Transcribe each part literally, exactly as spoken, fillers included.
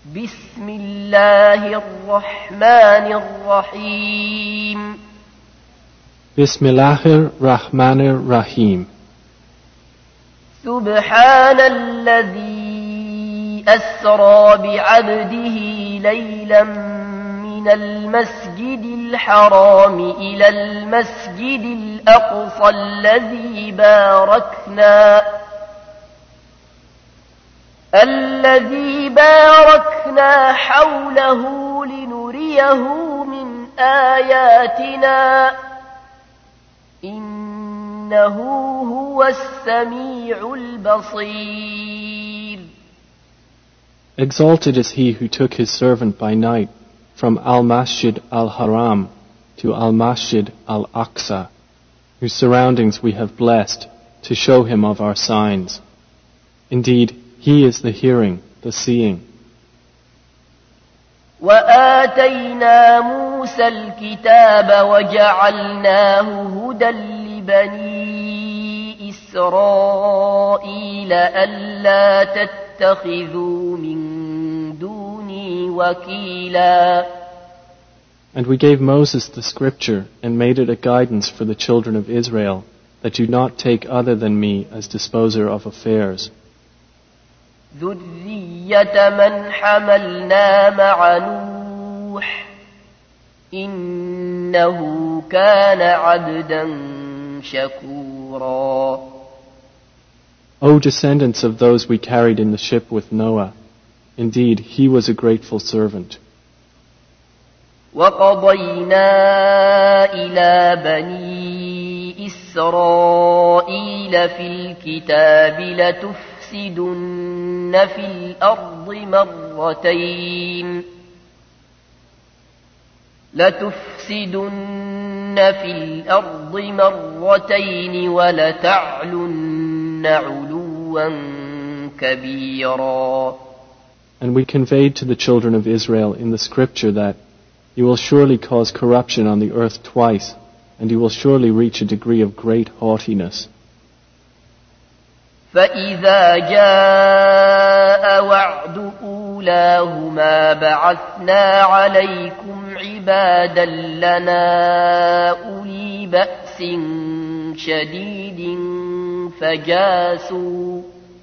بسم الله الرحمن الرحيم بسم الله الرحمن الرحيم سبحان الذي أسرى بعبده ليلا من المسجد الحرام إلى المسجد الأقصى الذي باركنا الذي باركنا حوله لنريه من آياتنا إنه هو السميع البصير. Exalted is he who took his servant by night from Al-Masjid Al-Haram to Al-Masjid Al-Aqsa, whose surroundings we have blessed to show him of our signs. Indeed, he is the hearing, the seeing. وآتينا موسى الكتاب وجعلناه هدى لبني إسرائيل ألا تتخذوا من دوني وكيلا. And we gave Moses the scripture and made it a guidance for the children of Israel, that do not take other than me as disposer of affairs. ذرية من حملنا مع نوح إنه كان عبدا شكورا. O descendants of those we carried in the ship with Noah, indeed he was a grateful servant. وقضينا إلى بني إسرائيل في الكتاب لتفسدن في الأرض مرتين لتفسدن في الأرض مرتين ولتعلن علوا كبيرا. And we conveyed to the children of Israel in the scripture that you will surely cause corruption on the earth twice, and you will surely reach a degree of great haughtiness. فإذا جاء وعد أولاهما بعثنا عليكم عبادا لنا أولي بأس شديد فجاسوا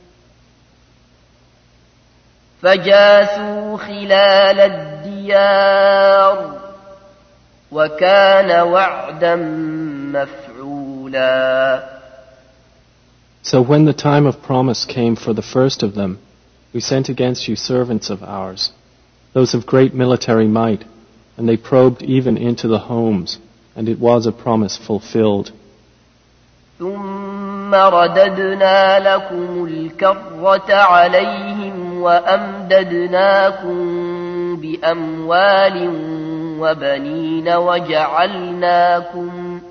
فجاسوا خلال الديار وكان وعدا مفعولا. So when the time of promise came for the first of them, we sent against you servants of ours, those of great military might, and they probed even into the homes, and it was a promise fulfilled. ثم رددنا لكم الكرة عليهم وأمددناكم بأموال وبنين وجعلناكم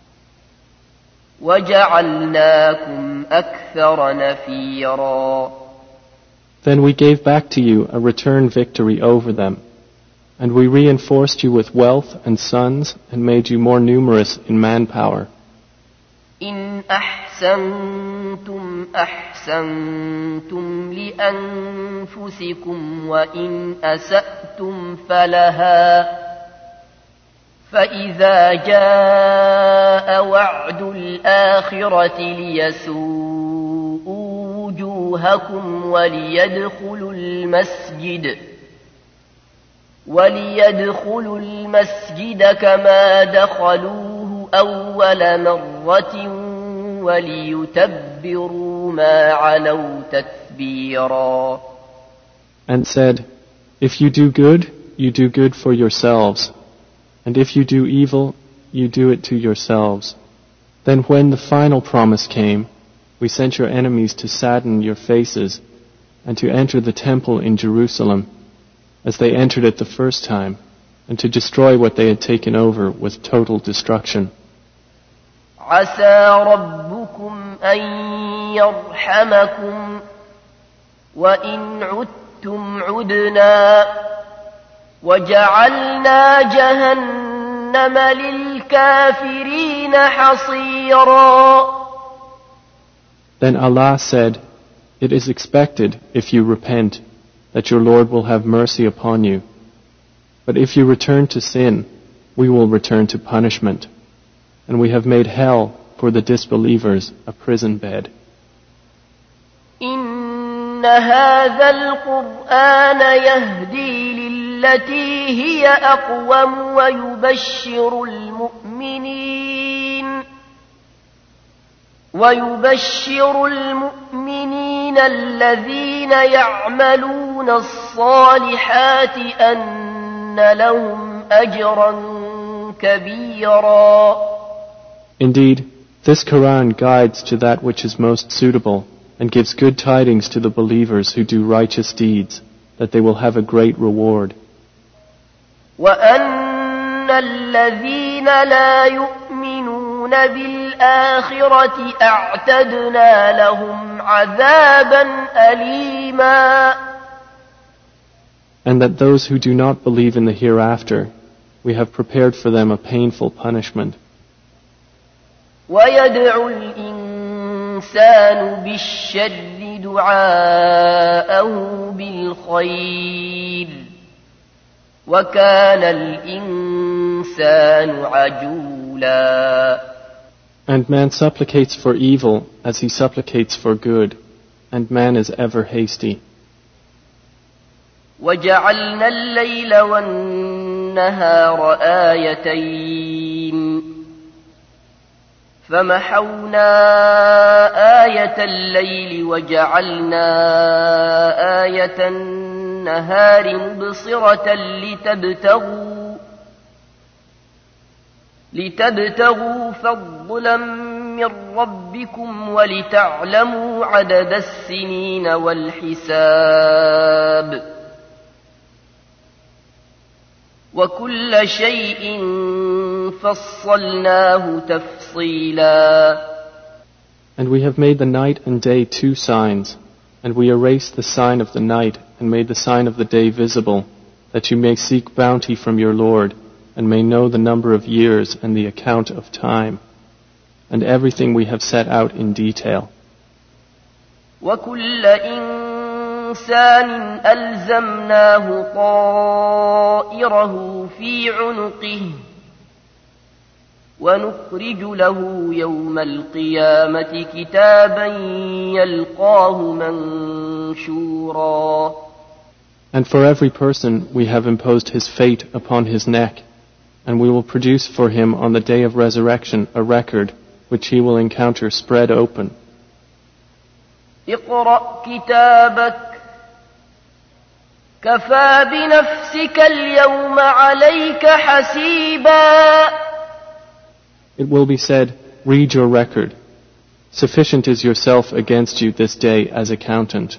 وجعلناكم أكثر نفيرا. Then we gave back to you a return victory over them, and we reinforced you with wealth and sons and made you more numerous in manpower. إن أحسنتم أحسنتم لأنفسكم وإن أسأتم فلها فإذا جاء وعد الآخرة ليسوءوا وجوهكم وليدخلوا المسجد وليدخلوا المسجد كما دخلوه أول مرة وليتبروا ما علوا تتبيرا. And said, if you do good, you do good for yourselves, and if you do evil, you do it to yourselves. Then when the final promise came, we sent your enemies to sadden your faces and to enter the temple in Jerusalem as they entered it the first time, and to destroy what they had taken over with total destruction. عسى ربكم أن يرحمكم وإن عدتم عدنا وجعلنا جهنم للكافرين حصيرا. Then Allah said, it is expected if you repent, that your Lord will have mercy upon you. But if you return to sin, we will return to punishment. And we have made hell for the disbelievers a prison bed. إن هذا القرآن يهدي للتي هي أقوم ويبشر المؤمنين ويبشر المؤمنين الذين يعملون الصالحات أن لهم أجرا كبيرا. Indeed, this Quran guides to that which is most suitable and gives good tidings to the believers who do righteous deeds, that they will have a great reward. وَأَنَّ الَّذِينَ لَا يُؤْمِنُونَ بِالْآخِرَةِ أَعْتَدْنَا لَهُمْ عَذَابًا أَلِيمًا. And that those who do not believe in the hereafter, we have prepared for them a painful punishment. وَيَدْعُ الْإِنسَانُ بِالشَّرِّ دُعَاءَهُ بِالْخَيْرِ وَكَانَ الْإِنسَانُ عَجُولًا. And man supplicates for evil as he supplicates for good, and man is ever hasty. وَجَعَلْنَا اللَّيْلَ وَالنَّهَارَ آيَتَيْنِ فمحونا آية الليل وجعلنا آية النهار مبصرة لتبتغوا لتبتغوا فضلا من ربكم ولتعلموا عدد السنين والحساب وكل شيء فصلناه تفصيلا. And we have made the night and day two signs, and we erased the sign of the night and made the sign of the day visible, that you may seek bounty from your Lord and may know the number of years and the account of time, and everything we have set out in detail. وَكُلَّ إِنسَانٍ أَلْزَمْنَاهُ طَائِرَهُ فِي عُنُقِهِ ونخرج له يوم القيامة كتابا يلقاه منشورا. And for every person we have imposed his fate upon his neck, and we will produce for him on the day of resurrection a record which he will encounter spread open. اقرأ كتابك كفى بنفسك اليوم عليك حسيبا. It will be said, read your record. Sufficient is yourself against you this day as accountant.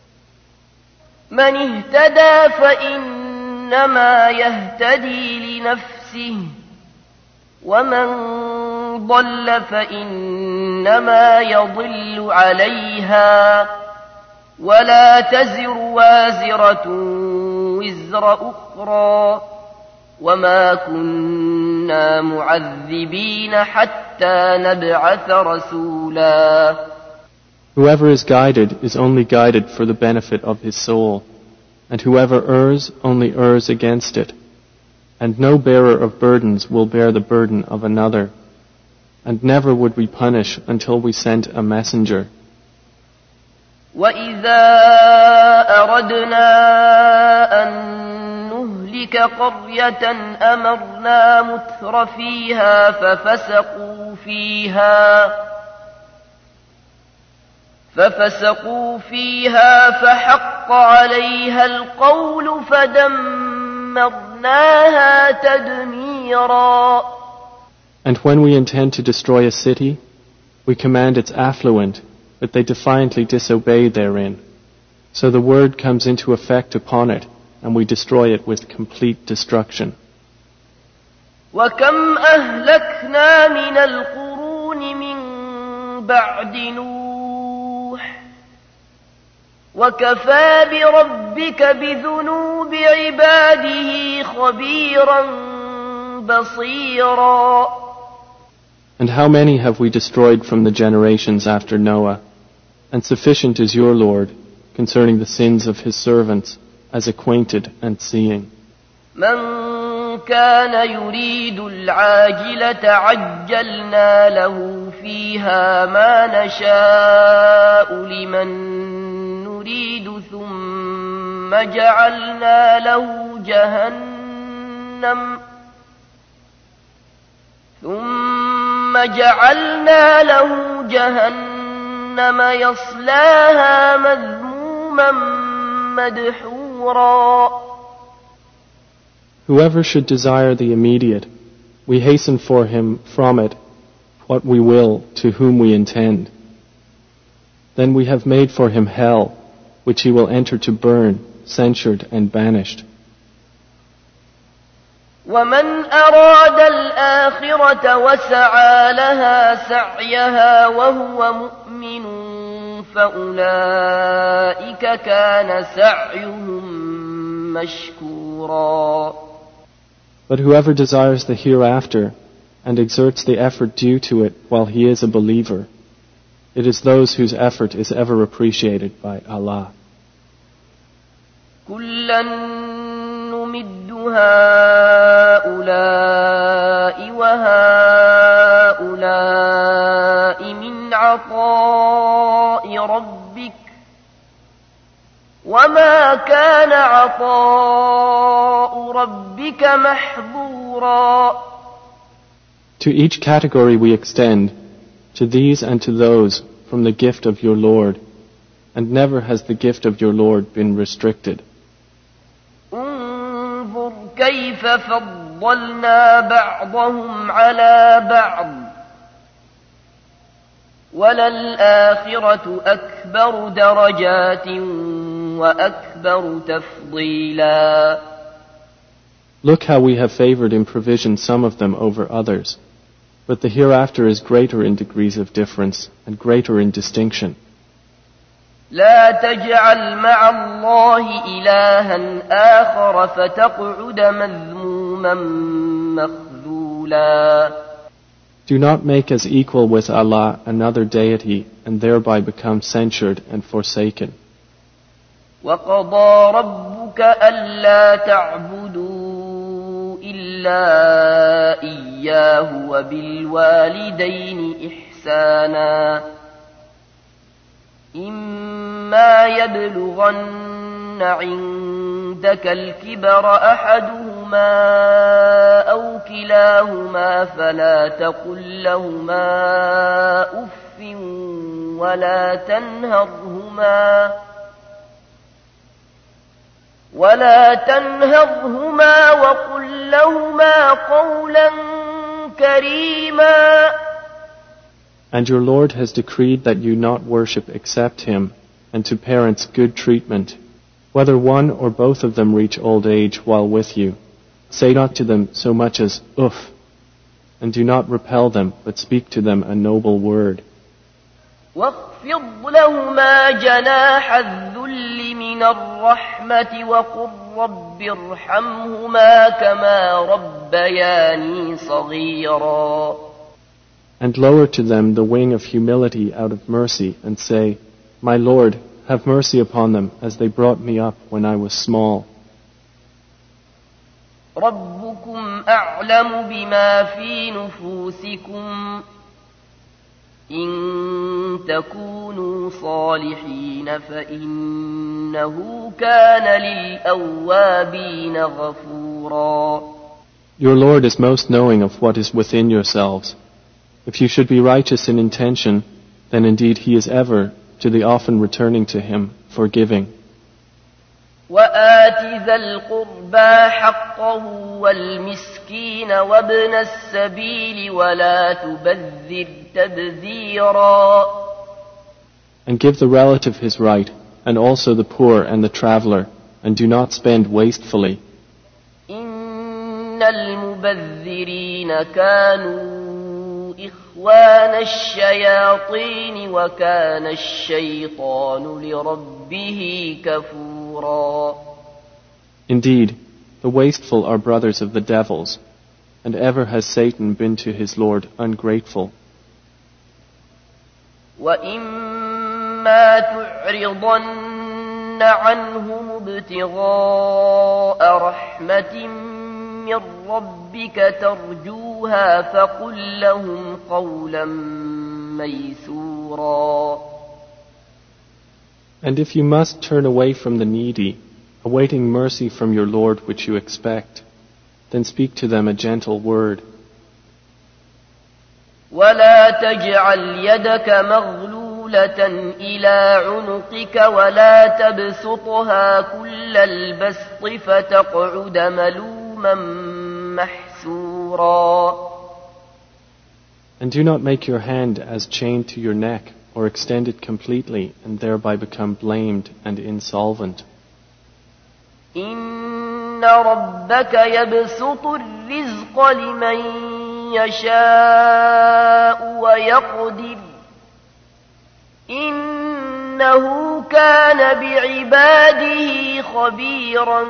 من اهتدى فإنما يهتدي لنفسه ومن ضل فإنما يضل عليها ولا تزر وازرة وزر أخرى وما كنا معذبين حتى نبعث رسولا. Whoever is guided is only guided for the benefit of his soul, and whoever errs only errs against it. And no bearer of burdens will bear the burden of another, and never would we punish until we sent a messenger. وَإِذَا أَرَدْنَا أَن نُهْلِكَ قَرْيَةً أَمَرْنَا مُتْرَ فِيهَا فَفَسَقُوا فِيهَا فَفَسَقُوا فِيهَا فَحَقَّ عَلَيْهَا الْقَوْلُ فَدَمَّرْنَاهَا تَدْمِيرًا. And when we intend to destroy a city, we command its affluent, but they defiantly disobey therein. So the word comes into effect upon it, and we destroy it with complete destruction. وَكَمْ أَهْلَكْنَا مِنَ الْقُرُونِ مِنْ بَعْدِ نُوحٍ وَكَفَى بِرَبِّكَ بِذُنُوبِ عِبَادِهِ خَبِيرًا بَصِيرًا. And how many have we destroyed from the generations after Noah? And sufficient is your Lord concerning the sins of his servants as acquainted and seeing. من كان يريد العاجلة عجلنا له فيها ما نشاء لمن نريد ثم جعلنا له جهنم ثم جعلنا له جهنم يصلاها مذموما مدحورا. Whoever should desire the immediate, we hasten for him from it what we will to whom we intend. Then we have made for him hell, which he will enter to burn, censured and banished. ومن أراد الآخرة وسعى لها سعيها وهو مؤمن فأولئك كان سعيهم مشكورا. But whoever desires the hereafter and exerts the effort due to it while he is a believer, it is those whose effort is ever appreciated by Allah. كلا نمد هؤلاء وهؤلاء من عطاء ربك وما كان عطاء ربك محظورا. To each category we extend, to these and to those, from the gift of your Lord, and never has the gift of your Lord been restricted. انظر كيف فضلنا بعضهم على بعض وللآخرة أكبر درجات وأكبر تفضيلا. Look how we have favored in provision some of them over others, but the hereafter is greater in degrees of difference and greater in distinction. لا تجعل مع الله إلها آخر فتقعد مذموما مخذولا. Do not make as equal with Allah another deity and thereby become censured and forsaken. وقضى ربك ألا تعبدوا إلا إياه وبالوالدين إحسانا إما يبلغن عندك الكبر أحدهما أو كلاهما فلا تقل لهما أف ولا تنهرهما ولا تنهرهما وقل لهما قولا كريما. And your Lord has decreed that you not worship except Him, and to parents good treatment, whether one or both of them reach old age while with you. Say not to them so much as uff, and do not repel them, but speak to them a noble word. واخفض لهما جناح الذل من الرحمة وقل رب ارحمهما كما ربياني صغيرا. And lower to them the wing of humility out of mercy, and say, My Lord, have mercy upon them as they brought me up when I was small. ربكم أعلم بما في نفوسكم إن تكونوا صالحين فإنه كان للأوابين غفورا. Your Lord is most knowing of what is within yourselves. If you should be righteous in intention, then indeed He is ever, to the often returning to Him, forgiving. وآت ذا القربى حقه والمسكين وابن السبيل ولا تبذر تبذيرا. And give the relative his right, and also the poor and the traveler, and do not spend wastefully. إن المبذرين كانوا إخوان الشياطين وكان الشيطان لربه كفورا. Indeed, the wasteful are brothers of the devils, and ever has Satan been to his Lord ungrateful. وإما تعرضن عنهم ابتغاء رحمة من ربك ترجوها فقل لهم قولا ميسورا. And if you must turn away from the needy, awaiting mercy from your Lord which you expect, then speak to them a gentle word. ولا تجعل يدك مغلولة إلى عنقك ولا تبسطها كل البسط فتقعد ملوما محسورا. And do not make your hand as chained to your neck or extend it completely and thereby become blamed and insolvent. إن ربك يبسط الرزق لمن يشاء ويقدر إنه كان بعباده خبيرا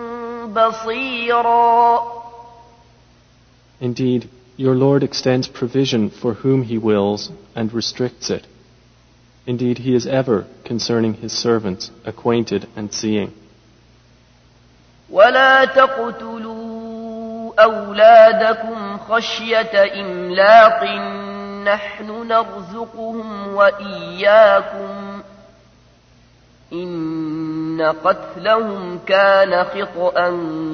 بصيرا. Indeed, your Lord extends provision for whom He wills and restricts it. Indeed, He is ever, concerning His servants, acquainted and seeing. ولا تقتلوا أولادكم خشية إملاق نحن نرزقهم وإياكم إن قتلهم كان خطأ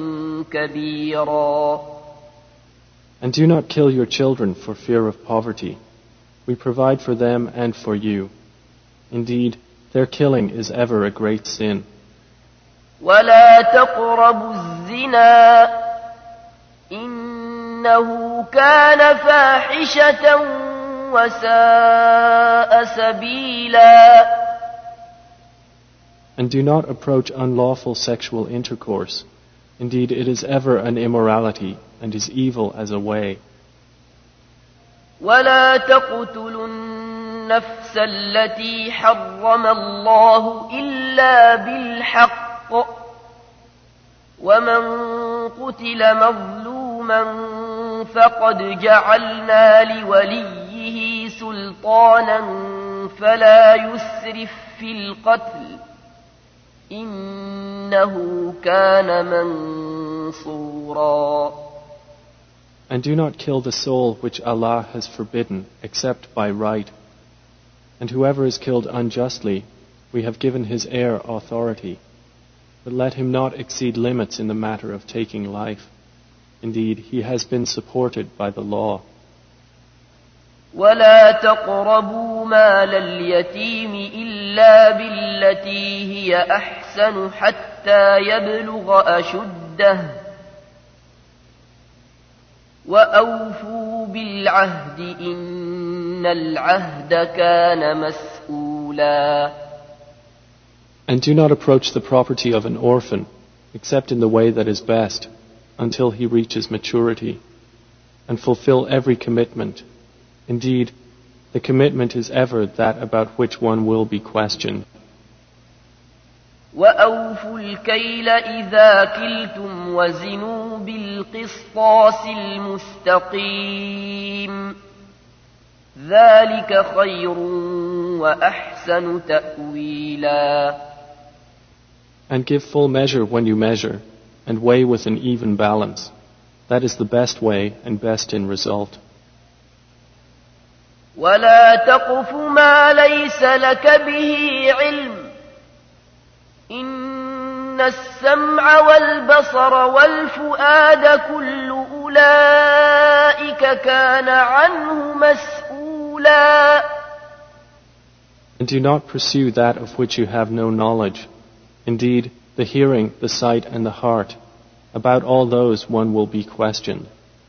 كبيرا. And do not kill your children for fear of poverty. We provide for them and for you. Indeed, their killing is ever a great sin. ولا تقربوا الزنا إنه كان فاحشة وساء سبيلا. And do not approach unlawful sexual intercourse. Indeed, it is ever an immorality and is evil as a way. ولا تقتلوا النفس التي حرم الله إلا بالحق ومن قتل مظلوما فقد جعلنا لوليه سلطانا فلا يسرف في القتل إنه كان منصورا. And do not kill the soul which Allah has forbidden except by right. And whoever is killed unjustly, we have given his heir authority. But let him not exceed limits in the matter of taking life. Indeed, he has been supported by the law. ولا تقربوا مال اليتيم إلا بالتي هي أحسن حتى يبلغ أشده وأوفوا بالعهد إن العهد كان مسؤولا. And do not approach the property of an orphan, except in the way that is best, until he reaches maturity, and fulfill every commitment. Indeed, the commitment is ever that about which one will be questioned. وأوفوا الكيل إذا كلتم وزنوا بالقسطاس المستقيم ذلك خير وأحسن تأويلا. And give full measure when you measure, and weigh with an even balance. That is the best way and best in result. ولا تقف ما ليس لك به علم إن السمع والبصر والفؤاد كل أولئك كان عنه مسؤولا. And do not pursue that of which you have no knowledge. Indeed, the hearing, the sight, and the heart, about all those one will be questioned.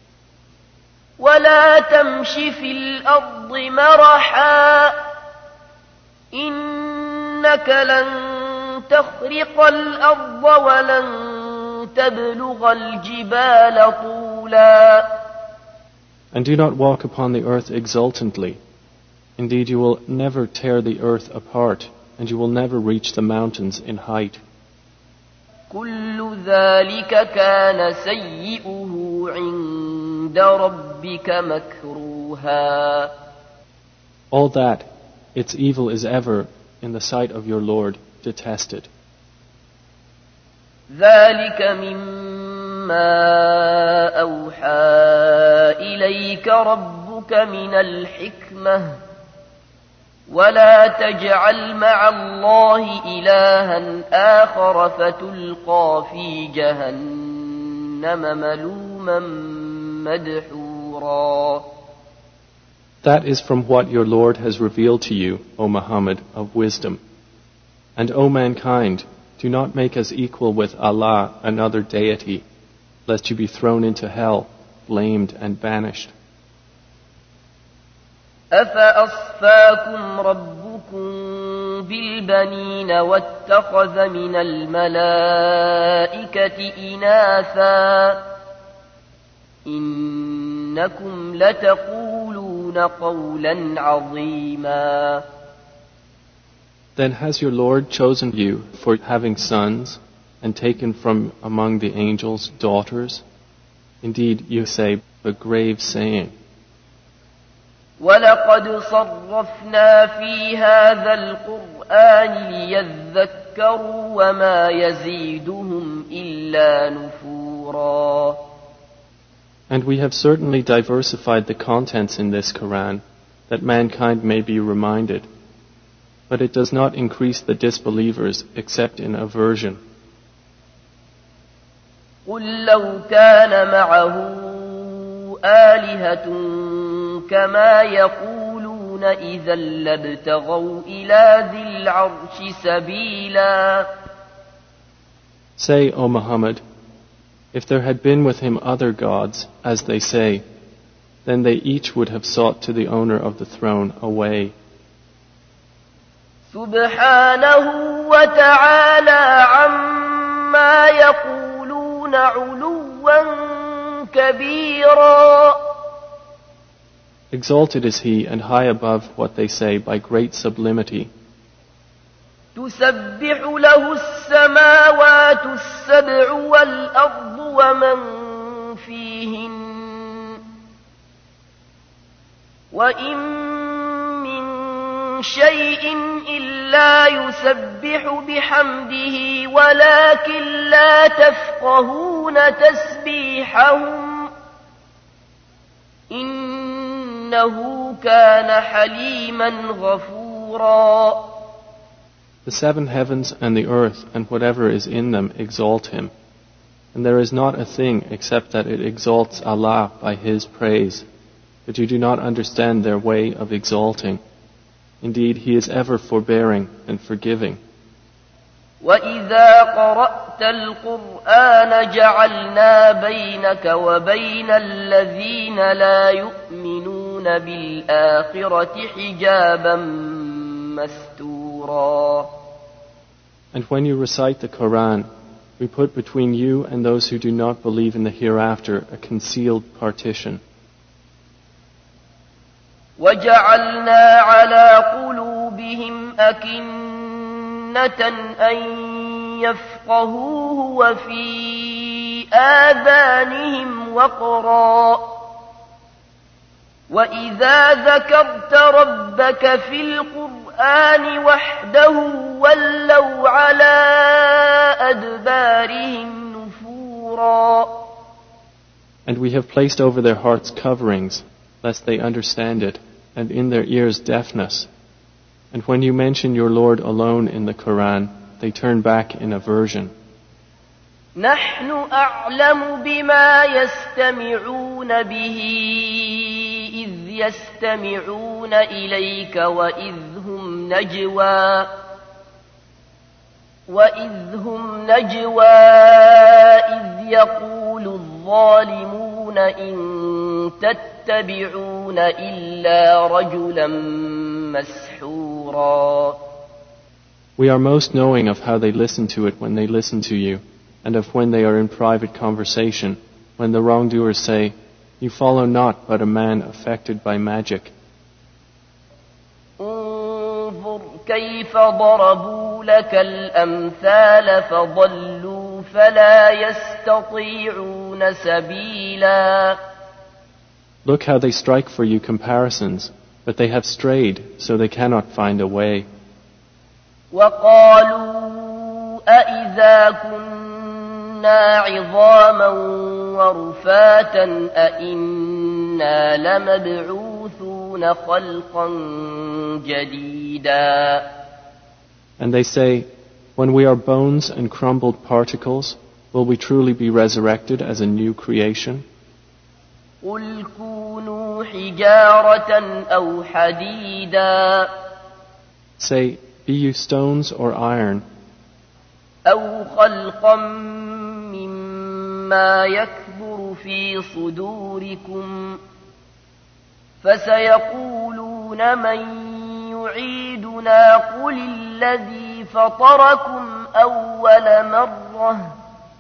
ولا تمش في الأرض مرحا إنك لن تخرق الأرض ولن تبلغ الجبال طولا. And do not walk upon the earth exultantly. Indeed, you will never tear the earth apart, and you will never reach the mountains in height. كل ذلك كان سيئه عند ربك مكروها. All that, its evil is ever, in the sight of your Lord, detested. ذلك مما أوحى إليك ربك من الحكمة ولا تجعل مع الله إلها آخر فتلقى في جهنم ملوما مدحورا. That is from what your Lord has revealed to you, O Muhammad, of wisdom. And O mankind, do not make us equal with Allah, another deity, lest you be thrown into hell, blamed and banished. أفأصفاكم ربكم بالبنين واتخذ من الملائكة إناثا إنكم لتقولون قولا عظيما. Then has your Lord chosen you for having sons and taken from among the angels daughters? Indeed, you say a grave saying. وَلَقَدْ صَرَّفْنَا فِي هَذَا الْقُرْآنِ لِيَذَّكَّرُوا وَمَا يَزِيدُهُمْ إِلَّا نُفُورًا. And we have certainly diversified the contents in this Quran, that mankind may be reminded. But it does not increase the disbelievers except in aversion. قُلْ لَوْ كَانَ مَعَهُ آلِهَةٌ كما يقولون إذا لابتغوا إلى ذي العرش سبيلا. Say, O Muhammad, if there had been with him other gods, as they say, then they each would have sought to the owner of the throne a way. سبحانه وتعالى عما يقولون علوا كبيرا. Exalted is he and high above what they say by great sublimity. تسبح له السماوات السبع والأرض ومن فيهن وإن من شيء إلا يسبح بحمده ولكن لا تفقهون تسبيحهم إنه كان حليما غفورا. The seven heavens and the earth and whatever is in them exalt him, and there is not a thing except that it exalts Allah by His praise, but you do not understand their way of exalting. Indeed, He is ever forbearing and forgiving. وَإِذَا قَرَأْتَ الْقُرْآنَ جَعَلْنَا بَيْنَكَ وَبَيْنَ الَّذِينَ لَا يُؤْمِنُونَ بِالْآخِرَةِ حِجَابًا مَسْتُورًا. And when you recite the Quran, we put between you and those who do not believe in the hereafter a concealed partition. وَجَعَلْنَا عَلَى قُلُوبِهِمْ أَكِنَّةً أَن يَفْقَهُوهُ وَفِي آذَانِهِمْ وَقْرًا وَإِذَا ذَكَرْتَ رَبَّكَ فِي الْقُرْآنِ وَحْدَهُ وَلَّوْا عَلَى أَدْبَارِهِمْ نُفُورًا. And we have placed over their hearts coverings, lest they understand it, and in their ears deafness. And when you mention your Lord alone in the Quran, they turn back in aversion. نحن أعلم بما يستمعون به إذ يستمعون إليك وإذ هم نجوى وإذ هم نجوى إذ يقول الظالمون إن تتبعون إلا رجلا مسحورا. We are most knowing of how they listen to it when they listen to you, and of when they are in private conversation, when the wrongdoers say, "You follow not but a man affected by magic." انظر كيف ضربوا لك الأمثال فضلوا فلا يستطيعون سبيلا. Look how they strike for you comparisons, but they have strayed, so they cannot find a way. وقالوا أإذا كنا كنا عظاما ورفاتا أئنا لمبعوثون خلقا جديدا. And they say, when we are bones and crumbled particles, will we truly be resurrected as a new creation? قل كونوا حجارة أو حديدا. Say, be you stones or iron, أو خلقا مما يكبر في صدوركم فسيقولون من يعيدنا قل الذي فطركم أول مرة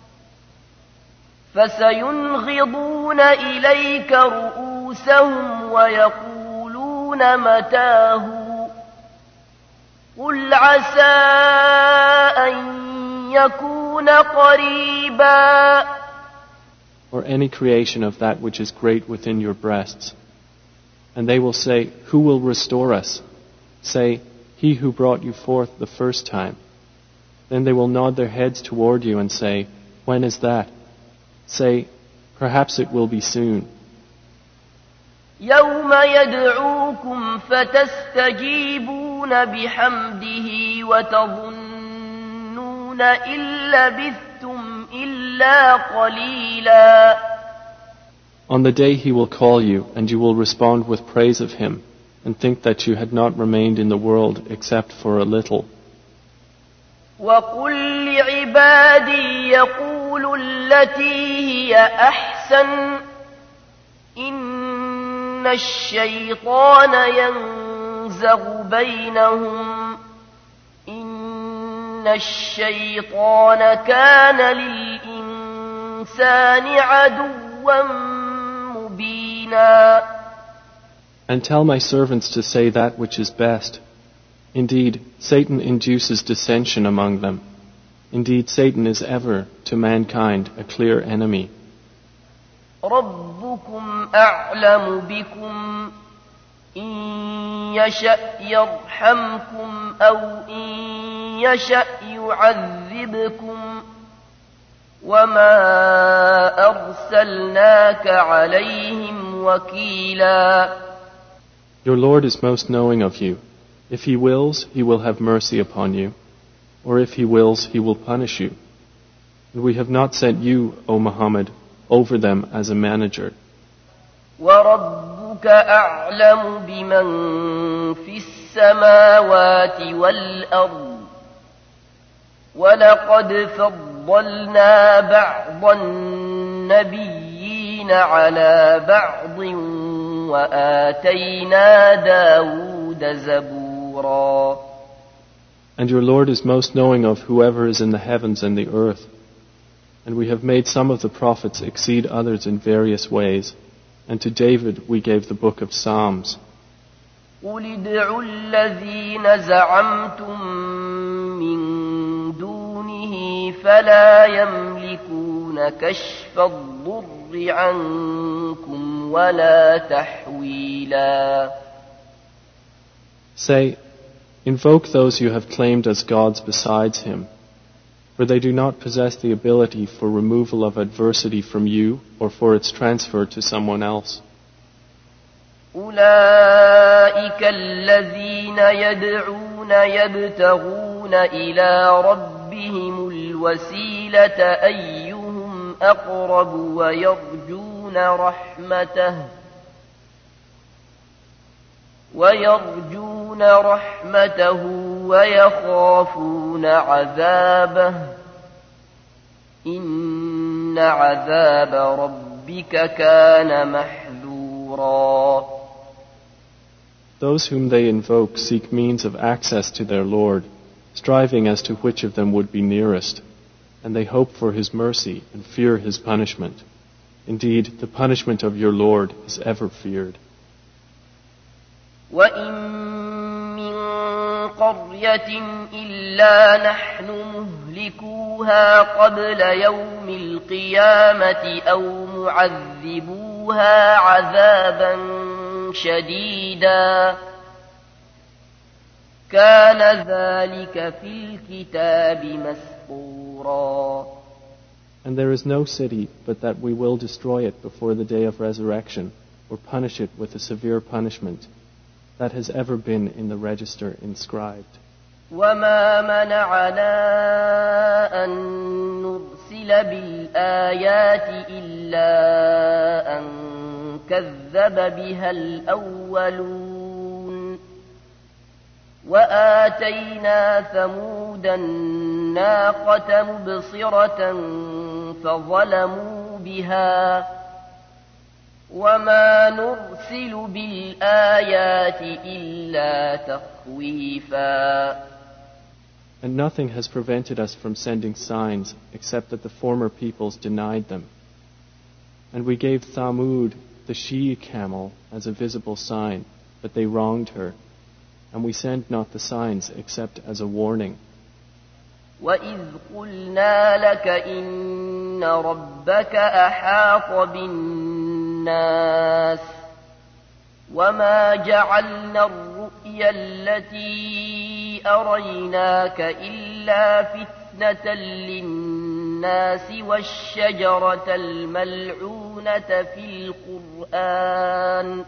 فسينغضون إليك رؤوسهم ويقولون متاه قل عسى أن يكون قريبا. or any creation of that which is great within your breasts. And they will say, who will restore us? Say, he who brought you forth the first time. Then they will nod their heads toward you and say, when is that? Say, perhaps it will be soon. يوم يدعوكم فتستجيبون بحمده وتظنون إن لبثتم إلا قليلا. On the day he will call you, and you will respond with praise of him, and think that you had not remained in the world except for a little. وقل لعبادي يقولوا التي هي أحسن إن الشيطان ينزغ بينهم إن الشيطان كان للإنسان عدوا مبينا. And tell my servants to say that which is best. Indeed, Satan induces dissension among them. Indeed, Satan is ever, to mankind, a clear enemy. ربكم أعلم بكم إن يشأ يرحمكم أو إن يشأ يعذبكم وما أرسلناك عليهم وكيلا. Your Lord is most knowing of you. If he wills, he will have mercy upon you, or if he wills, he will punish you. And we have not sent you, O Muhammad, over them as a manager. وَرَبُّكَ أَعْلَمُ بِمَنْ فِي السَّمَاوَاتِ وَالْأَرْضِ وَلَقَدْ فَضَّلْنَا بَعْضَ النَّبِيِّينَ عَلَى بَعْضٍ وَآتَيْنَا دَاوُودَ زَبُورًا. And your Lord is most knowing of whoever is in the heavens and the earth. And we have made some of the prophets exceed others in various ways. And to David we gave the book of Psalms. قُلِ ادْعُوا الَّذِينَ زَعَمْتُم مِّن دُونِهِ فَلَا يَمْلِكُونَ كَشْفَ الضُّرِّ عَنكُمْ وَلَا تَحْوِيلًا. Say, invoke those you have claimed as gods besides him, for they do not possess the ability for removal of adversity from you or for its transfer to someone else. أولئك الذين يدعون يبتغون إلى ربهم الوسيلة أيهم أقرب ويرجون رحمته ويرجون رحمته ويخافون عذابه إن عذاب ربك كان محذورا. Those whom they invoke seek means of access to their Lord, striving as to which of them would be nearest, and they hope for his mercy and fear his punishment. Indeed, the punishment of your Lord is ever feared. وَإِن مِّن قَرْيَةٍ إِلَّا نَحْنُ مُهْلِكُوهَا قَبْلَ يَوْمِ الْقِيَامَةِ أَوْ مُعَذِّبُوهَا عَذَابًا شَدِيدًا كَانَ ذَلِكَ فِي الْكِتَابِ مَسْطُورًا. And there is no city but that we will destroy it before the day of resurrection, or punish it with a severe punishment. That has ever been in the register inscribed. وما منعنا أن نرسل بالآيات إلا أن كذب بها الأولون وآتينا ثمود الناقة مبصرة فظلموا بها وما نرسل بالآيات إلا تخويفا. And nothing has prevented us from sending signs except that the former peoples denied them. And we gave Thamud the she-camel as a visible sign, but they wronged her. And we send not the signs except as a warning. وَإِذْ قُلْنَا لَكَ إِنَّ رَبَّكَ أَحَاطَ بِالنَّاسِ وَمَا جَعَلْنَا الرُّؤْيَا الَّتِي أَرَيْنَاكَ إِلَّا فِتْنَةً لِلنَّاسِ وَالشَّجَرَةَ الْمَلْعُونَةَ فِي الْقُرْآنِ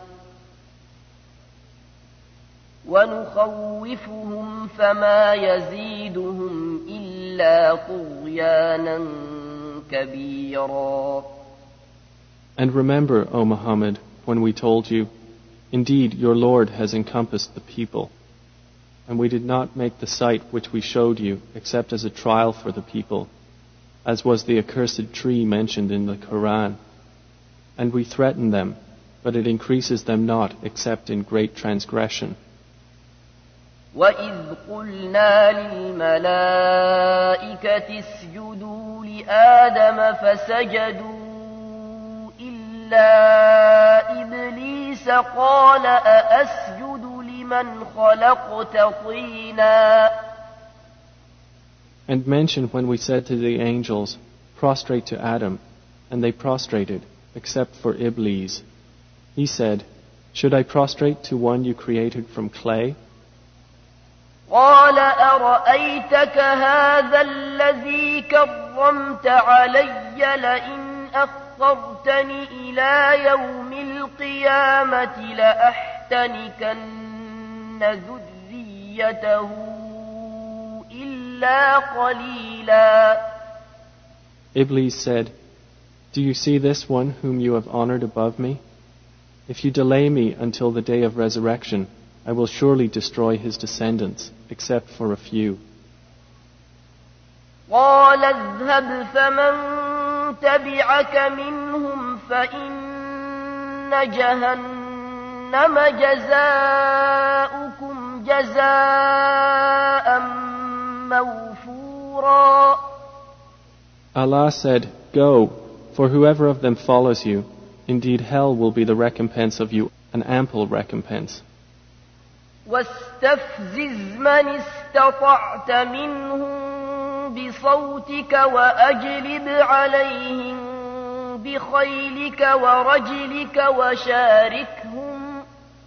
ونخوفهم فما يزيدهم إلا طغيانا كبيرا. And remember, O Muhammad, when we told you, indeed your Lord has encompassed the people, and we did not make the sight which we showed you except as a trial for the people, as was the accursed tree mentioned in the Quran. And we threaten them, but it increases them not except in great transgression. وَإِذْ قُلْنَا لِلْمَلَائِكَةِ اسْجُدُوا لِآدَمَ فَسَجَدُوا إِلَّا إِبْلِيسَ قَالَ أَأَسْجُدُ لِمَنْ خَلَقْتَ طِينًا. And mention when we said to the angels, prostrate to Adam, and they prostrated, except for Iblis. He said, should I prostrate to one you created from clay? قال أرأيتك هذا الذي كرمت علي لئن أخرتني إلى يوم القيامة لأحتنكن ذريته إلا قليلا. Iblis said, do you see this one whom you have honored above me? If you delay me until the day of resurrection, I will surely destroy his descendants, except for a few. قال اذهب فمن تبعك منهم فإن جهنم جزاؤكم جزاء موفورا. Allah said, go, for whoever of them follows you, indeed hell will be the recompense of you, an ample recompense. واستفزز من استطعت منهم بصوتك وأجلب عليهم بخيلك ورجلك وشاركهم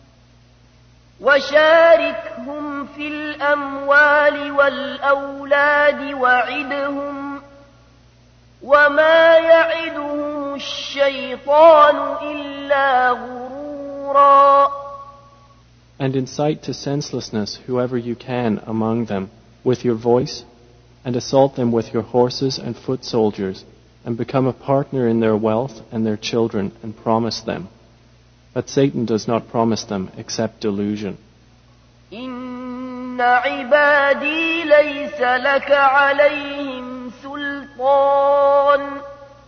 وشاركهم في الأموال والأولاد وعدهم وما يعدهم الشيطان إلا غرورا. And incite to senselessness whoever you can among them with your voice, and assault them with your horses and foot soldiers, and become a partner in their wealth and their children, and promise them. But Satan does not promise them except delusion. إن عبادي ليس لك عليهم سلطان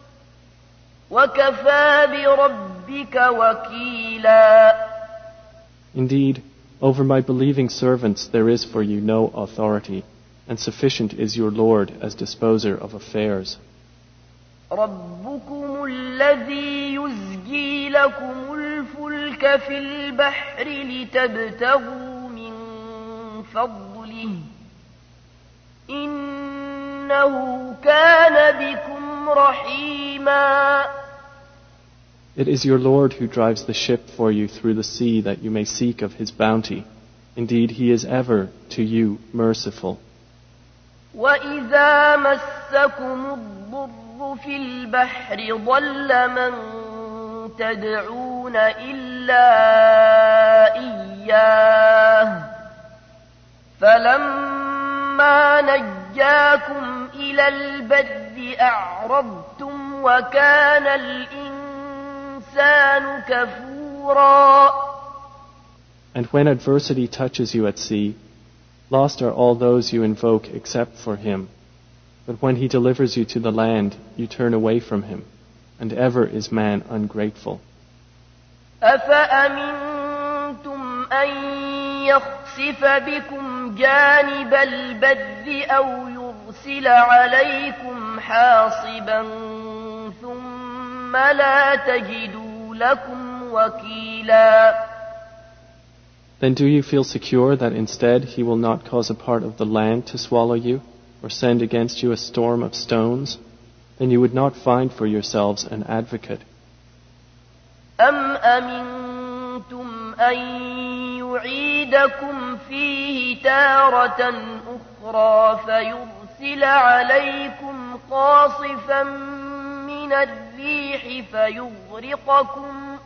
وكفى بربك وكيلا. Indeed, over my believing servants there is for you no authority, and sufficient is your Lord as disposer of affairs. ربكم الذي يزجي لكم الفلك في البحر لتبتغوا من فضله إنه كان بكم رحيما. It is your Lord who drives the ship for you through the sea that you may seek of His bounty. Indeed, He is ever to you merciful. وَإِذَا مَسَّكُمُ الضُّرُّ في البحر ضل من تدعون إلا إياه فلما نجاكم إلى البر أعرضتم وكان الإنسان كفورا. And when adversity touches you at sea, lost are all those you invoke except for him. But when he delivers you to the land, you turn away from him, and ever is man ungrateful. أفأمنتم أن يخسف بكم جانب البر أو يرسل عليكم حاصبا ثم لا تجدوا لكم وكيلا. Then do you feel secure that instead he will not cause a part of the land to swallow you, or send against you a storm of stones? Then you would not find for yourselves an advocate. أم أمنتم أن يعيدكم فيه تارة أخرى فيرسل عليكم قاصفا من الريح فيغرقكم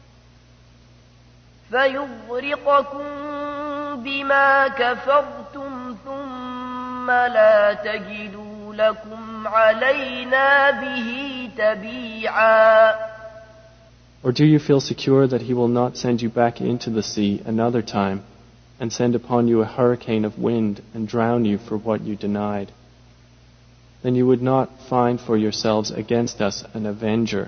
فيغرقكم بما كفرتم ثم لا تجدوا لكم علينا به تبيعا. Or do you feel secure that he will not send you back into the sea another time and send upon you a hurricane of wind and drown you for what you denied? Then you would not find for yourselves against us an avenger.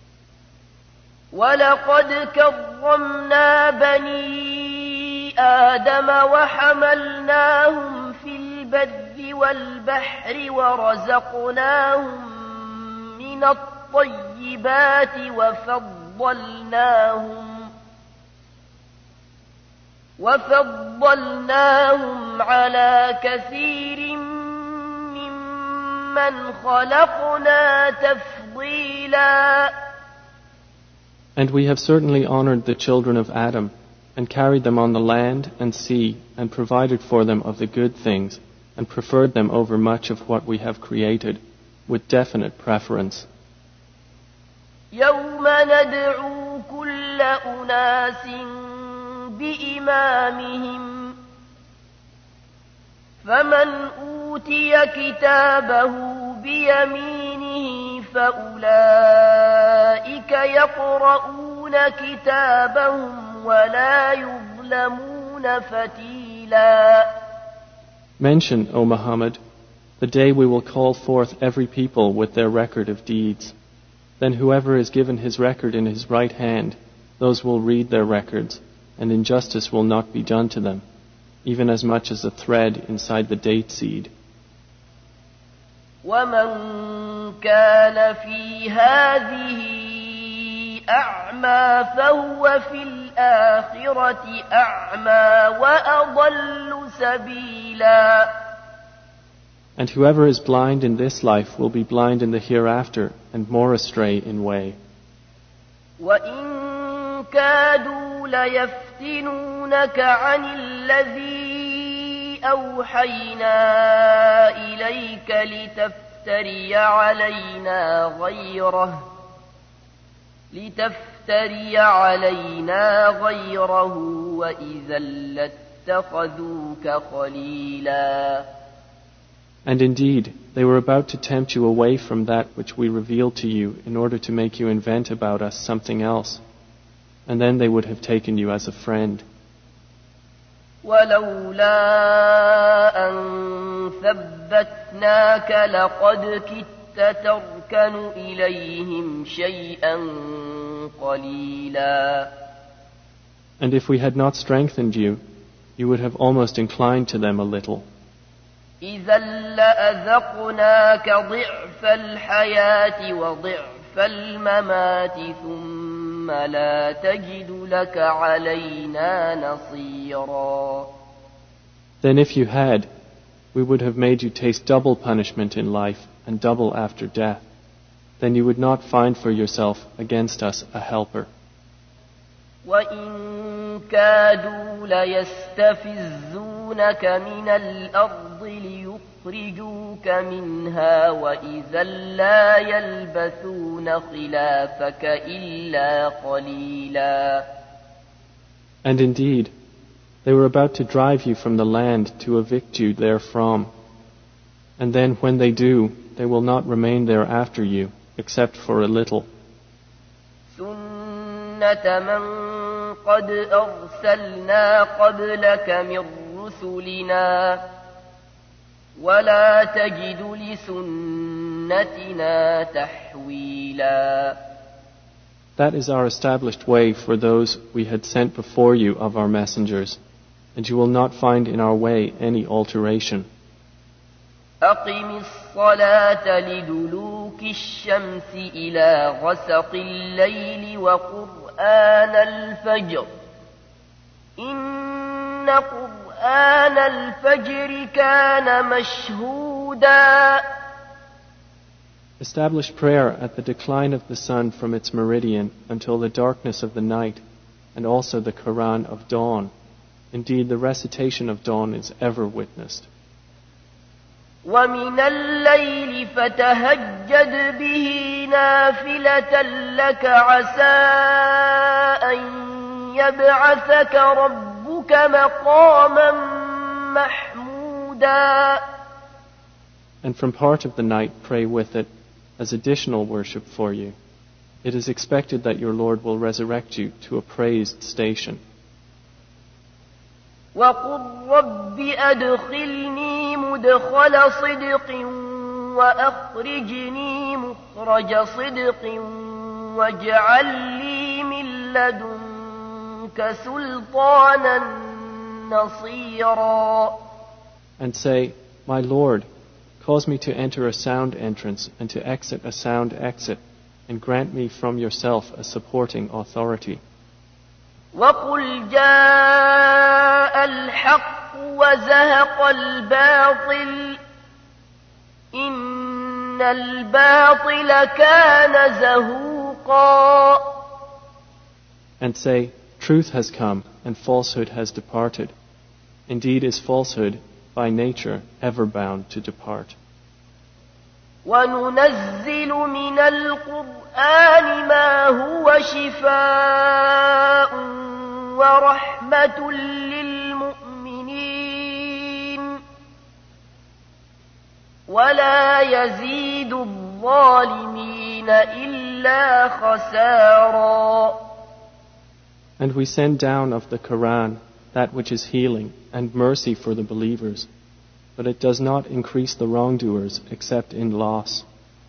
وَلَقَدْ كَرَّمْنَا بَنِي آدَمَ وَحَمَلْنَاهُمْ فِي الْبَرِّ وَالْبَحْرِ وَرَزَقْنَاهُمْ مِنَ الطَّيِّبَاتِ وَفَضَّلْنَاهُمْ وَفَضَّلْنَاهُمْ عَلَى كَثِيرٍ مِّمَّنْ خَلَقْنَا تَفْضِيلًا. And we have certainly honored the children of Adam, and carried them on the land and sea, and provided for them of the good things, and preferred them over much of what we have created, with definite preference. يوم ندعو كل أناس بإمامهم فمن أوتي كتابه بيمينه فأولئك يقرؤون كتابهم ولا يظلمون فتيلا. Mention, O Muhammad, the day we will call forth every people with their record of deeds. Then whoever is given his record in his right hand, those will read their records, and injustice will not be done to them, even as much as a thread inside the date seed. وَمَنْ كَانَ فِي هَذِهِ أَعْمَى فَهُوَ فِي الْآخِرَةِ أَعْمَى وَأَضَلُّ سَبِيلًا. And whoever is blind in this life will be blind in the hereafter, and more astray in way. وَإِن كَادُوا لَيَفْتِنُونَكَ عَنِ الَّذِي أَوْحَيْنَا إِلَيْكَ لِتَفْتَرِيَ عَلَيْنَا غَيْرَهُ لِتَفْتَرِيَ عَلَيْنَا غَيْرَهُ وَإِذًا لَاتَّخَذُوكَ خَلِيلًا. And indeed, they were about to tempt you away from that which we revealed to you in order to make you invent about us something else, and then they would have taken you as a friend. وَلَوْلَا أَن ثَبَّتْنَاكَ لَقَدْ كِدتَّ تَرْكَنُ إِلَيْهِمْ شَيْئًا قَلِيلًا. And if we had not strengthened you, you would have almost inclined to them a little. إِذًا لَأَذَقْنَاكَ ضِعْفَ الْحَيَاةِ وَضِعْفَ الْمَمَاتِ ثُمَّ لَا تَجِدُ لَكَ عَلَيْنَا نَصِيرًا. Then if you had, we would have made you taste double punishment in life and double after death. Then you would not find for yourself against us a helper. وَإِن كَادُوا لَيَسْتَفِزُّونَكَ مِنَ الْأَرْضِ يخرجوك منها وإذا لا يلبثون خلافك إلا قليلا. And indeed, they were about to drive you from the land to evict you therefrom. And then when they do, they will not remain there after you, except for a little. سُنَّةَ مَنْ قَدْ أَرْسَلْنَا قَبْلَكَ مِنْ رُسُلِنَا وَلَا تَجِدُ لِسُنَّتِنَا تَحْوِيلًا. That is our established way for those we had sent before you of our messengers, and you will not find in our way any alteration. أقم الصلاة لدلوك الشمس إلى غسق الليل وقرآن الفجر إن قرآن الفجر كان مشهودا. Establish prayer at the decline of the sun from its meridian until the darkness of the night, and also the Quran of dawn. Indeed, the recitation of dawn is ever witnessed. وَمِنَ اللَّيْلِ فَتَهَجَّدْ بِهِ نَافِلَةً لَكَ عَسَىٰ أَن يَبْعَثَكَ رَبُّكَ مَقَامًا مَحْمُودًا. And from part of the night pray with it as additional worship for you. It is expected that your Lord will resurrect you to a praised station. وَقُلْ رَبِّ أَدْخِلْنِي مُدْخَلَ صِدْقٍ وَأَخْرِجْنِي مُخْرَجَ صِدْقٍ وَاجْعَل لِّي مِن لَّدُنكَ سُلْطَانًا نَّصِيرًا. And say, My Lord, cause me to enter a sound entrance and to exit a sound exit, and grant me from yourself a supporting authority. وَقُلْ جَاءَ الْحَقُّ وَزَهَقَ الْبَاطِلُ إِنَّ الْبَاطِلَ كَانَ زَهُوقًا. And say, Truth has come and falsehood has departed. Indeed is falsehood by nature ever bound to depart. وَنُنَزِّلُ مِنَ الْقُرْآنِ مَا هُوَ شِفَاءٌ وَرَحْمَةٌ لِّلْمُؤْمِنِينَ وَلَا يَزِيدُ الظَّالِمِينَ إِلَّا خَسَارًا. And we send down of the Quran that which is healing and mercy for the believers, but it does not increase the wrongdoers except in loss.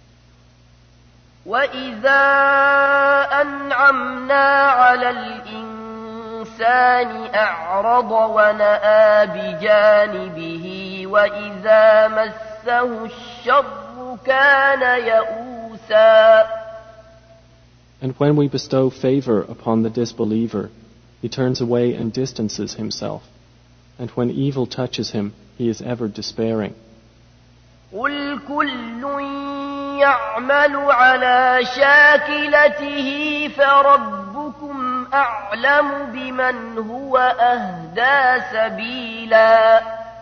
وَإِذَا أَنْعَمْنَا عَلَى الْإِنسَانِ أَعْرَضَ وَنَأَىٰ بِجَانِبِهِ وَإِذَا مَسَّهُ الشَّرُّ كَانَ يَئُوسًا. And when we bestow favor upon the disbeliever, he turns away and distances himself. And when evil touches him, he is ever despairing. قُلْ كُلٌّ يَعْمَلُ عَلَى شَاكِلَتِهِ فَرَبُّكُمْ أَعْلَمُ بِمَنْ هُوَ أَهْدَىٰ سَبِيلًا.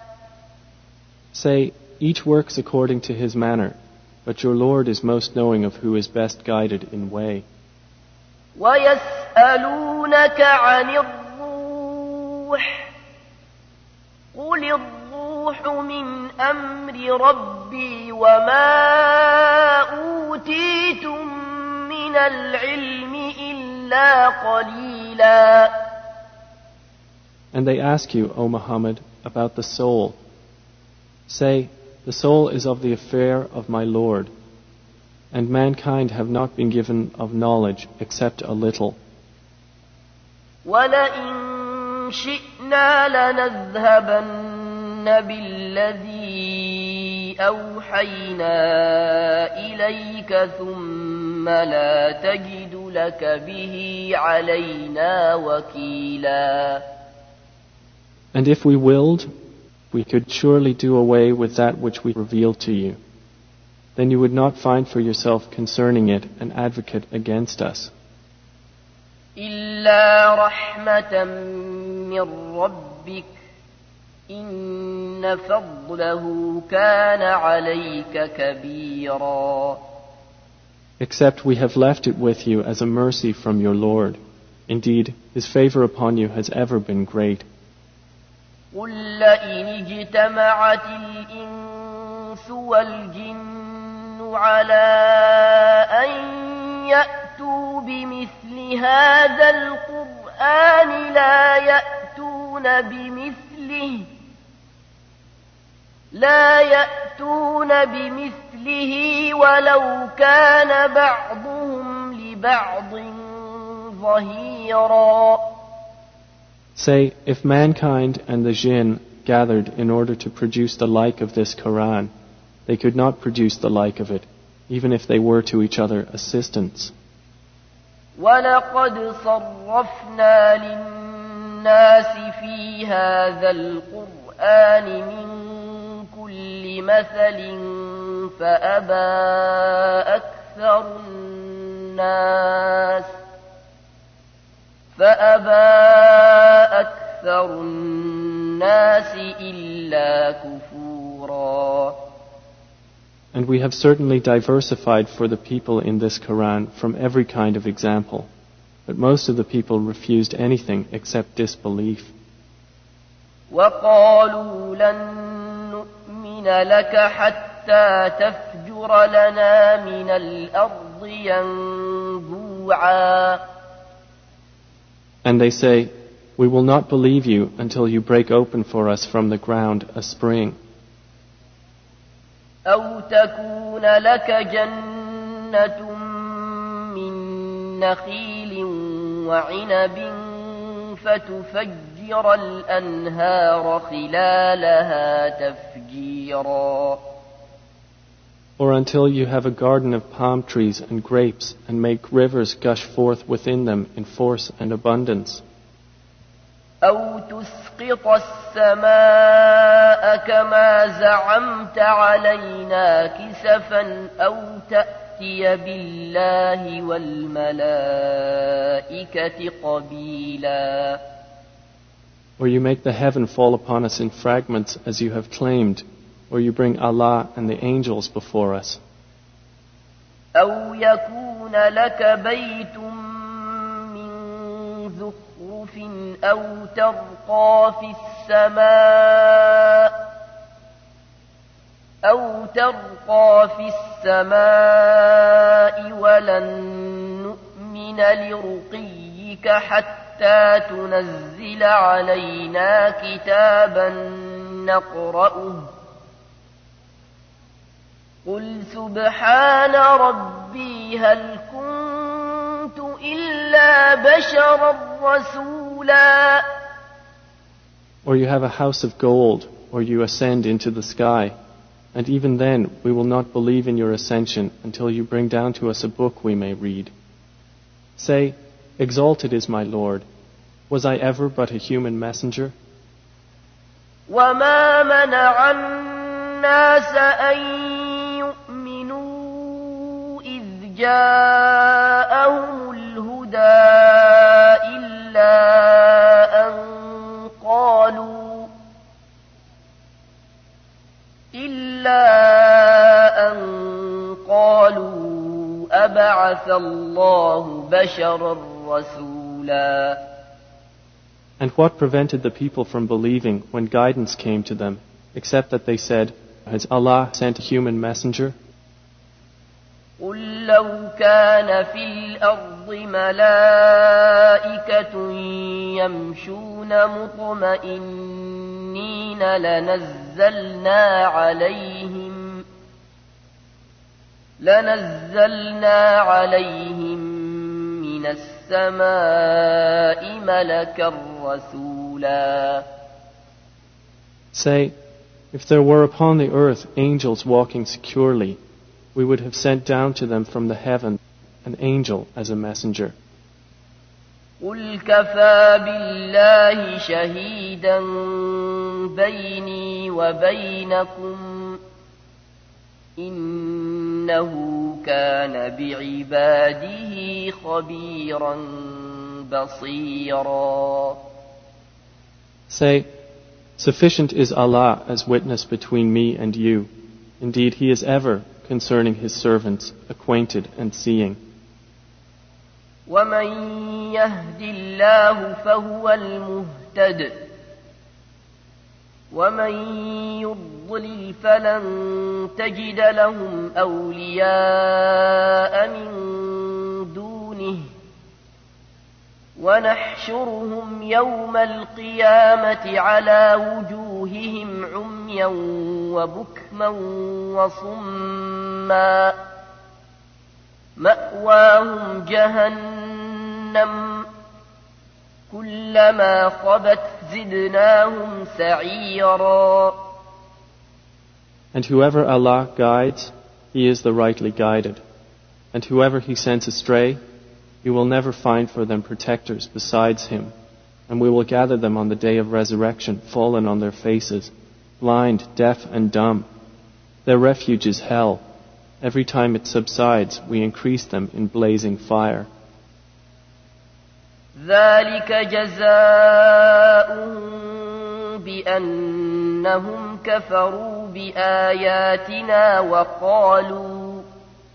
Say, each works according to his manner, but your Lord is most knowing of who is best guided in way. وَيَسْأَلُونَكَ عَنِ الرُّوحِ قُلِ الرُّوحُ مِنْ أَمْرِ رَبِّي وَمَا أُوتِيتُم مِّنَ الْعِلْمِ إِلَّا قَلِيلًا. And they ask you, O Muhammad, about the soul. Say, the soul is of the affair of my Lord, and mankind have not been given of knowledge except a little. وَلَئِن شِئْنَا لَنَذْهَبَنَّ بِالَّذِي أَوْحَيْنَا إِلَيْكَ ثُمَّ لَا تَجِدُ لَكَ بِهِ عَلَيْنَا وَكِيلًا. And if we willed, we could surely do away with that which we revealed to you. Then you would not find for yourself concerning it an advocate against us. إِلَّا رَحْمَةً مِّن رَّبِّكَ إن فضله كان عليك كبيرا. Except we have left it with you as a mercy from your Lord. Indeed, His favor upon you has ever been great. قل لئن اجتمعت الإنس والجن على أن يأتوا بمثل هذا القرآن لا يأتون بمثله لا يأتون بمثله ولو كان بعضهم لبعض ظهيرا. Say, if mankind and the jinn gathered in order to produce the like of this Quran, they could not produce the like of it, even if they were to each other assistants. وَلَقَدْ صَرَّفْنَا لِلنَّاسِ فِي هَذَا الْقُرْآنِ مِنْ كُلِّ مَثَلٍ فَأَبَى أَكْثَرُ النَّاسِ فأبى أكثر الناس إلا كفورا. And we have certainly diversified for the people in this Quran from every kind of example, but most of the people refused anything except disbelief. وقالوا لن نؤمن لك حتى تفجر لنا من الأرض ينبوعا. And they say, we will not believe you until you break open for us from the ground a spring. أو تكون لك جنة من نخيل وعنب فتفجر الأنهار خلالها تفجيرا. Or until you have a garden of palm trees and grapes and make rivers gush forth within them in force and abundance. أو تسقط السماء كما زعمت علينا كسفا أو تأتي بالله والملائكة قبيلا. Or you make the heaven fall upon us in fragments as you have claimed, or you bring Allah and the angels before us. أو يكون لك بيت من زخرف أو ترقى في السماء أو ترقى في السماء ولن نؤمن لرقيك حتى تنزل علينا كتابا نقرأه. قل سبحان ربي هل كنت إلا بشرا رسولا. Or you have a house of gold, or you ascend into the sky, and even then we will not believe in your ascension until you bring down to us a book we may read. Say, exalted is my Lord. Was I ever but a human messenger? وما منع الناس أن إذ جاءهم الهدى إلا أن قالوا إلا أن قالوا أبعث الله بشرا رسولا. And what prevented the people from believing when guidance came to them, except that they said, has Allah sent a human messenger? قل لو كان في الأرض ملائكة يمشون مطمئنين لنزلنا عليهم لنزلنا عليهم من السماء ملكا رسولا. Say, if there were upon the earth angels walking securely, we would have sent down to them from the heaven an angel as a messenger. قل كفى بالله شهيدا بيني وبينكم إنه كان بعباده خبيرا بصيرا. Say, Sufficient is Allah as witness between me and you. Indeed, He is ever, concerning His servants, acquainted and seeing. وَمَن يَهْدِ اللَّهُ فَهُوَ الْمُهْتَدِ وَمَن يُضْلِلْ فَلَن تَجِدَ لَهُمْ أَوْلِيَاءَ مِن دُونِهِ وَنَحْشُرُهُمْ يَوْمَ الْقِيَامَةِ عَلَى وُجُوهِهِمْ عُمْيًا وَبُكْمًا وَصُمًّا مَأْوَاهُمْ جَهَنَّمُ كُلَّمَا خَبَتْ زِدْنَاهُمْ سَعِيرًا. And whoever Allah guides, he is the rightly guided. And whoever He sends astray, you will never find for them protectors besides Him. And we will gather them on the day of resurrection, fallen on their faces, blind, deaf and dumb. Their refuge is hell. Every time it subsides, we increase them in blazing fire. ذَلِكَ جَزَاؤُهُم بِأَنَّهُمْ كَفَرُوا بِآيَاتِنَا وَقَالُوا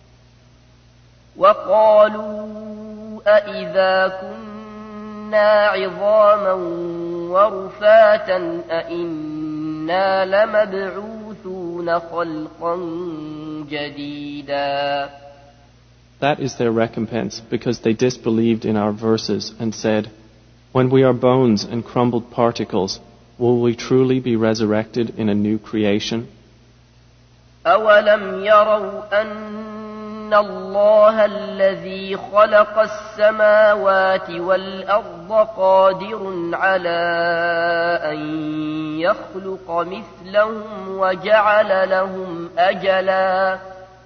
وَقَالُوا أَإِذَا كُنَّا عِظَامًا وَرُفَاتًا أَإِنَّا لَمَبْعُوثُونَ خَلْقًا جَدِيدًا. That is their recompense, because they disbelieved in our verses and said, when we are bones and crumbled particles, will we truly be resurrected in a new creation? أَوَلَمْ يَرَوْا أَنَّ اللَّهَ الَّذِي خَلَقَ السَّمَاوَاتِ وَالْأَرْضَ قَادِرٌ عَلَى أَن يَخْلُقَ مِثْلَهُمْ وَجَعَلَ لَهُمْ أَجَلًا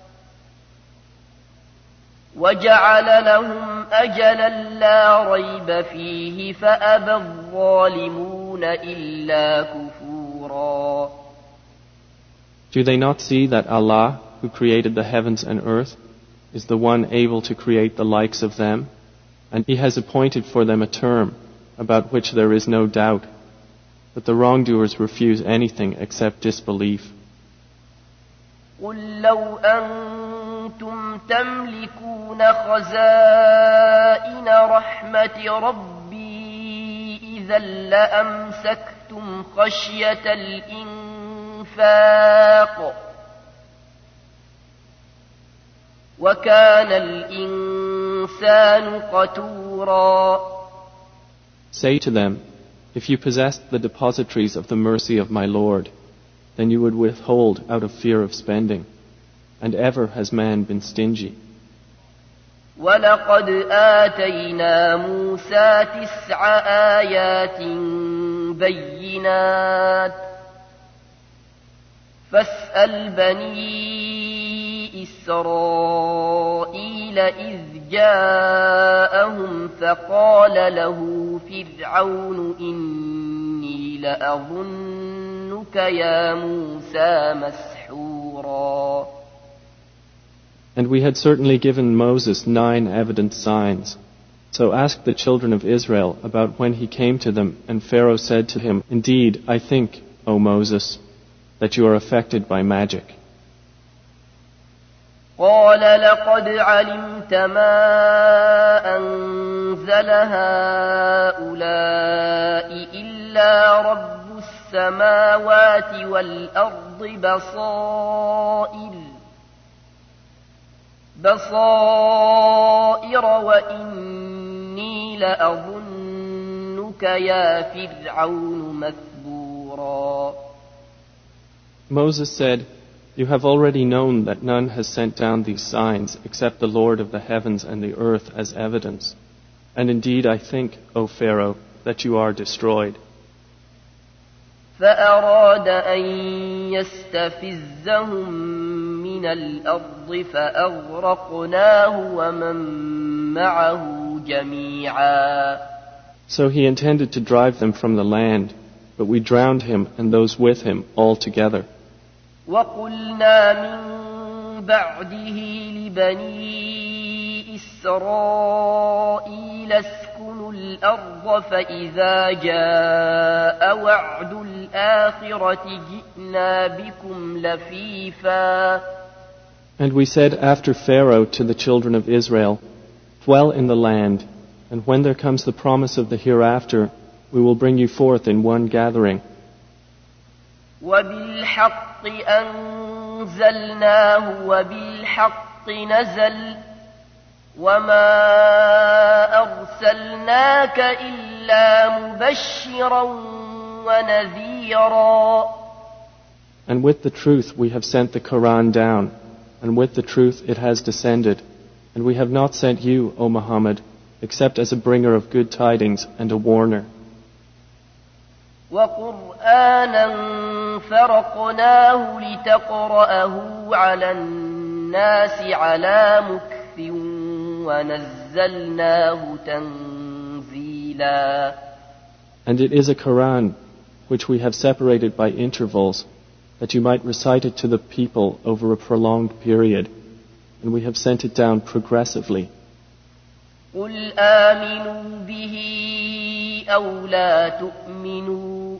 وَجَعَلَ لَهُمْ أَجَلًا لَا رَيْبَ فِيهِ فَأَبَى الظَّالِمُونَ إِلَّا كُفُورًا. Do they not see that Allah, who created the heavens and earth, is the one able to create the likes of them, and He has appointed for them a term about which there is no doubt, but the wrongdoers refuse anything except disbelief. قُل لَّوْ أَنتُمْ تَمْلِكُونَ خَزَائِنَ رَحْمَةِ رَبِّي إِذًا لَّأَمْسَكْتُمْ خَشْيَةَ الْإِنفَاقِ وَكَانَ الْإِنسَانُ قَتُورًا. Say to them, if you possessed the depositories of the mercy of my Lord, then you would withhold out of fear of spending, and ever has man been stingy. وَلَقَدْ آتَيْنَا مُوسَى تِسْعَ آيَاتٍ بَيِّنَاتٍ فَاسْأَلْ بَنِي إِسْرَائِيلَ إِذْ جَاءَهُمْ فَقَالَ لَهُ فِرْعَوْنُ إِنِّي لَأَظُنُّكَ يَا مُوسَى مَسْحُورًا. And we had certainly given Moses nine evident signs. So ask the children of Israel about when he came to them, and Pharaoh said to him, indeed, I think, O Moses, that you are affected by magic. قال لقد علمت ما أنزل هؤلاء إلا رب السماوات والأرض بصائر بصائر وإني لأظنك يا فرعون مثبورا. Moses said, you have already known that none has sent down these signs except the Lord of the heavens and the earth as evidence. And indeed I think, O Pharaoh, that you are destroyed. فأراد أن يستفزهم من الأرض فأغرقناه ومن معه جميعا. So he intended to drive them from the land, but we drowned him and those with him all together. وقلنا من بعده لبني إسرائيل اسكنوا الأرض فإذا جاء وعد الآخرة جئنا بكم لفيفا. And we said after Pharaoh to the children of Israel, dwell in the land, and when there comes the promise of the hereafter, we will bring you forth in one gathering. وبالحق أنزلناه وبالحق نزل وما أرسلناك إلا مبشرا ونذيرا. And with the truth we have sent the Quran down, and with the truth it has descended, and we have not sent you, O Muhammad, except as a bringer of good tidings and a warner. وقرآنا فرقناه لتقرأه على الناس على مكث ونزلناه تنزيلا. And it is a Quran which we have separated by intervals, that you might recite it to the people over a prolonged period, and we have sent it down progressively. قل آمنوا به أو لا تؤمنوا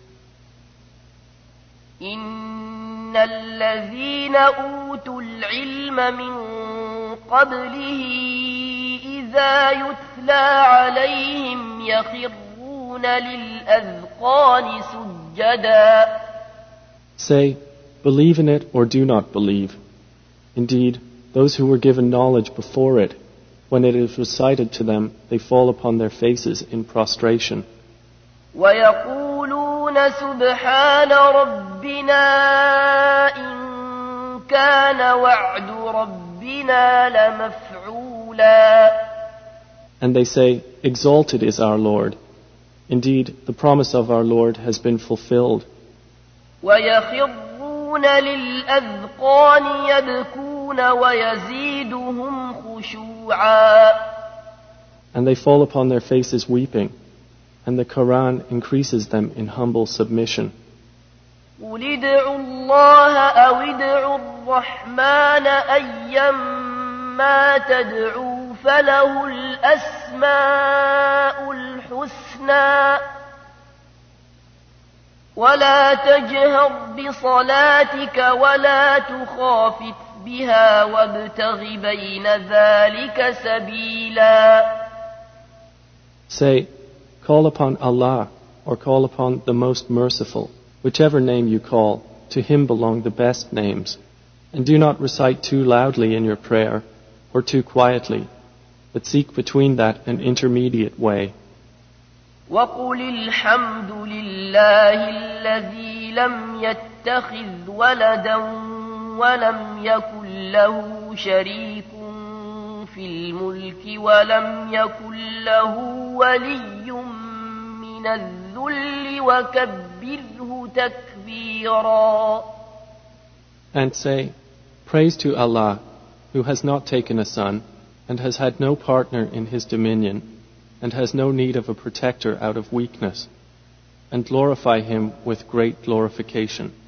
إن الذين أوتوا العلم من قبله إذا يتلى عليهم يخرون للأذقان سجدا. Say, believe in it or do not believe. Indeed, those who were given knowledge before it, when it is recited to them, they fall upon their faces in prostration. وَيَقُولُونَ سُبْحَانَ رَبِّنَا إِن كَانَ وَعْدُ رَبِّنَا لَمَفْعُولًا. And they say, exalted is our Lord. Indeed, the promise of our Lord has been fulfilled. وَيَخِرُّونَ لِلْأَذْقَانِ يَبْكُونَ وَيَزِيدُهُمْ خُشُوعًا. And they fall upon their faces weeping, and the Quran increases them in humble submission. قُلِ ادْعُوا اللَّهَ أَوِ ادْعُوا الرَّحْمَنَ أَيًّمَّا تَدْعُوا فَلَهُ الْأَسْمَاءُ الْحُسْنَى ولا تجهر بصلاتك ولا تخافت بها وابتغ بين ذلك سبيلا. Say, call upon Allah or call upon the Most Merciful, whichever name you call, to Him belong the best names. And do not recite too loudly in your prayer or too quietly, but seek between that an intermediate way. وقل الحمد لله الذي لم يتخذ ولدا ولم يكن له شريك في الملك ولم يكن له ولي من الذل وكبره تكبيرا. And say, praise to Allah, who has not taken a son and has had no partner in His dominion, and has no need of a protector out of weakness, and glorify Him with great glorification.